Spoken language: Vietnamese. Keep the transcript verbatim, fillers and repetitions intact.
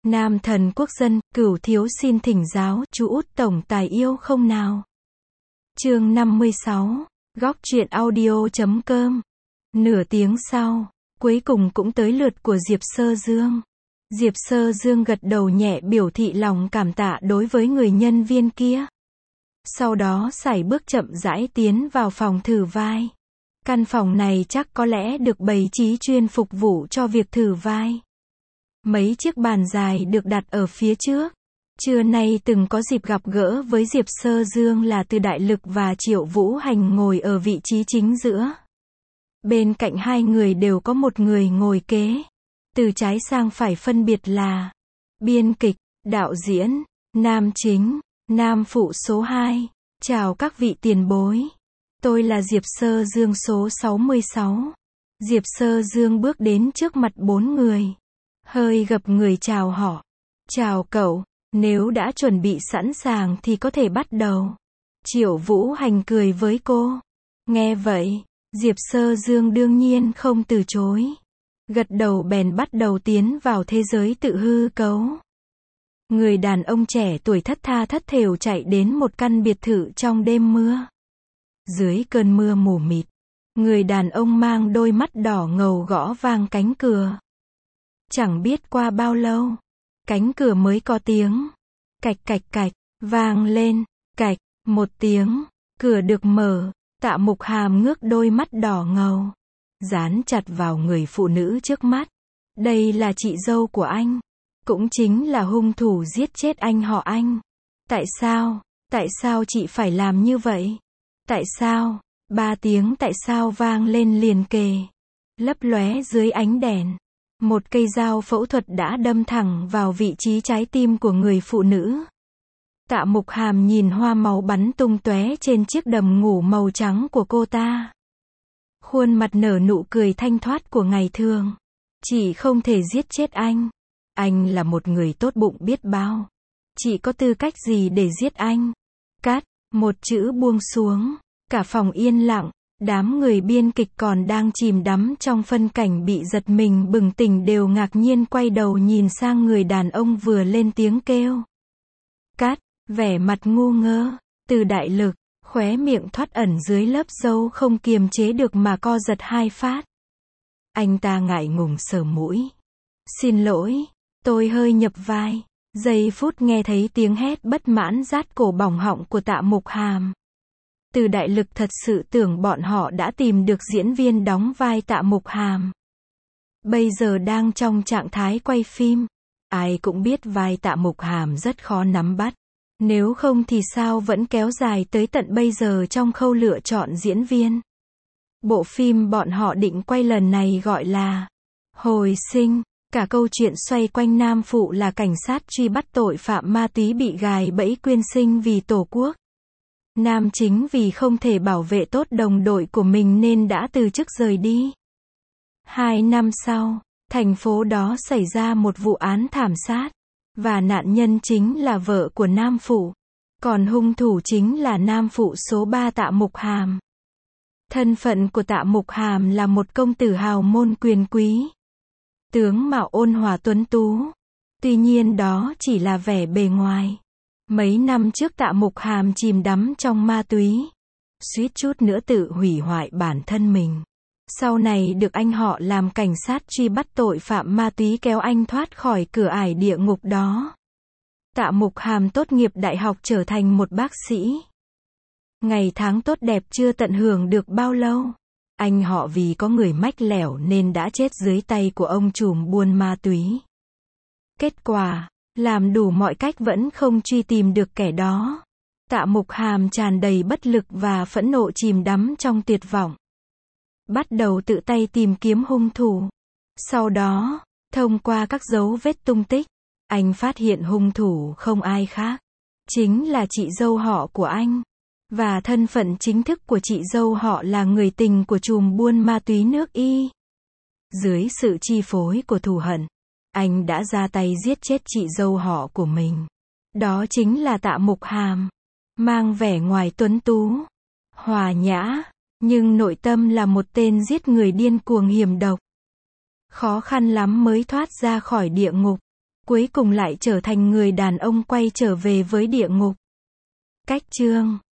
Nam thần quốc dân, cửu thiếu xin thỉnh giáo, chú út tổng tài yêu không nào? Chương năm mươi sáu, góc truyện audio chấm com. Nửa tiếng sau, cuối cùng cũng tới lượt của Diệp Sơ Dương. Diệp Sơ Dương gật đầu nhẹ biểu thị lòng cảm tạ đối với người nhân viên kia. Sau đó sải bước chậm rãi tiến vào phòng thử vai. Căn phòng này chắc có lẽ được bày trí chuyên phục vụ cho việc thử vai. Mấy chiếc bàn dài được đặt ở phía trước. Trưa nay từng có dịp gặp gỡ với Diệp Sơ Dương là Từ Đại Lực và Triệu Vũ Hành ngồi ở vị trí chính giữa. Bên cạnh hai người đều có một người ngồi kế. Từ trái sang phải phân biệt là biên kịch, đạo diễn, nam chính, nam phụ số hai. Chào các vị tiền bối. Tôi là Diệp Sơ Dương số sáu mươi sáu. Diệp Sơ Dương bước đến trước mặt bốn người. Hơi gập người chào họ. Chào cậu, nếu đã chuẩn bị sẵn sàng thì có thể bắt đầu. Triệu Vũ Hành cười với cô. Nghe vậy, Diệp Sơ Dương đương nhiên không từ chối. Gật đầu bèn bắt đầu tiến vào thế giới tự hư cấu. Người đàn ông trẻ tuổi thất tha thất thểu chạy đến một căn biệt thự trong đêm mưa. Dưới cơn mưa mù mịt, người đàn ông mang đôi mắt đỏ ngầu gõ vang cánh cửa. Chẳng biết qua bao lâu, cánh cửa mới có tiếng cạch cạch cạch vang lên, cạch một tiếng, cửa được mở. Tạ Mục Hàm ngước đôi mắt đỏ ngầu, dán chặt vào người phụ nữ trước mắt. Đây là chị dâu của anh, cũng chính là hung thủ giết chết anh họ Anh. Tại sao, tại sao chị phải làm như vậy? Tại sao? Ba tiếng tại sao vang lên liền kề, lấp lóe dưới ánh đèn. Một cây dao phẫu thuật đã đâm thẳng vào vị trí trái tim của người phụ nữ. Tạ Mục Hàm nhìn hoa máu bắn tung tóe trên chiếc đầm ngủ màu trắng của cô ta. Khuôn mặt nở nụ cười thanh thoát của ngày thường. Chị không thể giết chết anh. Anh là một người tốt bụng biết bao. Chị có tư cách gì để giết anh? Cắt, một chữ buông xuống. Cả phòng yên lặng. Đám người biên kịch còn đang chìm đắm trong phân cảnh bị giật mình bừng tỉnh đều ngạc nhiên quay đầu nhìn sang người đàn ông vừa lên tiếng kêu. Cắt, vẻ mặt ngu ngơ. Từ Đại Lực, khóe miệng thoắt ẩn dưới lớp râu không kiềm chế được mà co giật hai phát. Anh ta ngại ngùng sờ mũi. Xin lỗi, tôi hơi nhập vai. Giây phút nghe thấy tiếng hét bất mãn rát cổ bỏng họng của Tạ Mục Hàm. Từ Đại Lực thật sự tưởng bọn họ đã tìm được diễn viên đóng vai Tạ Mục Hàm. Bây giờ đang trong trạng thái quay phim. Ai cũng biết vai Tạ Mục Hàm rất khó nắm bắt. Nếu không thì sao vẫn kéo dài tới tận bây giờ trong khâu lựa chọn diễn viên. Bộ phim bọn họ định quay lần này gọi là Hồi Sinh. Cả câu chuyện xoay quanh nam phụ là cảnh sát truy bắt tội phạm ma túy bị gài bẫy quyên sinh vì Tổ quốc. Nam chính vì không thể bảo vệ tốt đồng đội của mình nên đã từ chức rời đi. Hai năm sau, thành phố đó xảy ra một vụ án thảm sát. Và nạn nhân chính là vợ của nam phụ. Còn hung thủ chính là nam phụ số ba Tạ Mục Hàm. Thân phận của Tạ Mục Hàm là một công tử hào môn quyền quý. Tướng mạo ôn hòa tuấn tú. Tuy nhiên đó chỉ là vẻ bề ngoài. Mấy năm trước Tạ Mục Hàm chìm đắm trong ma túy. Suýt chút nữa tự hủy hoại bản thân mình. Sau này được anh họ làm cảnh sát truy bắt tội phạm ma túy kéo anh thoát khỏi cửa ải địa ngục đó. Tạ Mục Hàm tốt nghiệp đại học trở thành một bác sĩ. Ngày tháng tốt đẹp chưa tận hưởng được bao lâu. Anh họ vì có người mách lẻo nên đã chết dưới tay của ông trùm buôn ma túy. Kết quả, làm đủ mọi cách vẫn không truy tìm được kẻ đó. Tạ Mục Hàm tràn đầy bất lực và phẫn nộ chìm đắm trong tuyệt vọng. Bắt đầu tự tay tìm kiếm hung thủ. Sau đó, thông qua các dấu vết tung tích, anh phát hiện hung thủ không ai khác. Chính là chị dâu họ của anh. Và thân phận chính thức của chị dâu họ là người tình của trùm buôn ma túy nước Y. Dưới sự chi phối của thù hận, anh đã ra tay giết chết chị dâu họ của mình. Đó chính là Tạ Mục Hàm. Mang vẻ ngoài tuấn tú, hòa nhã, nhưng nội tâm là một tên giết người điên cuồng hiểm độc. Khó khăn lắm mới thoát ra khỏi địa ngục. cuối cùng lại trở thành người đàn ông quay trở về với địa ngục. Cách chương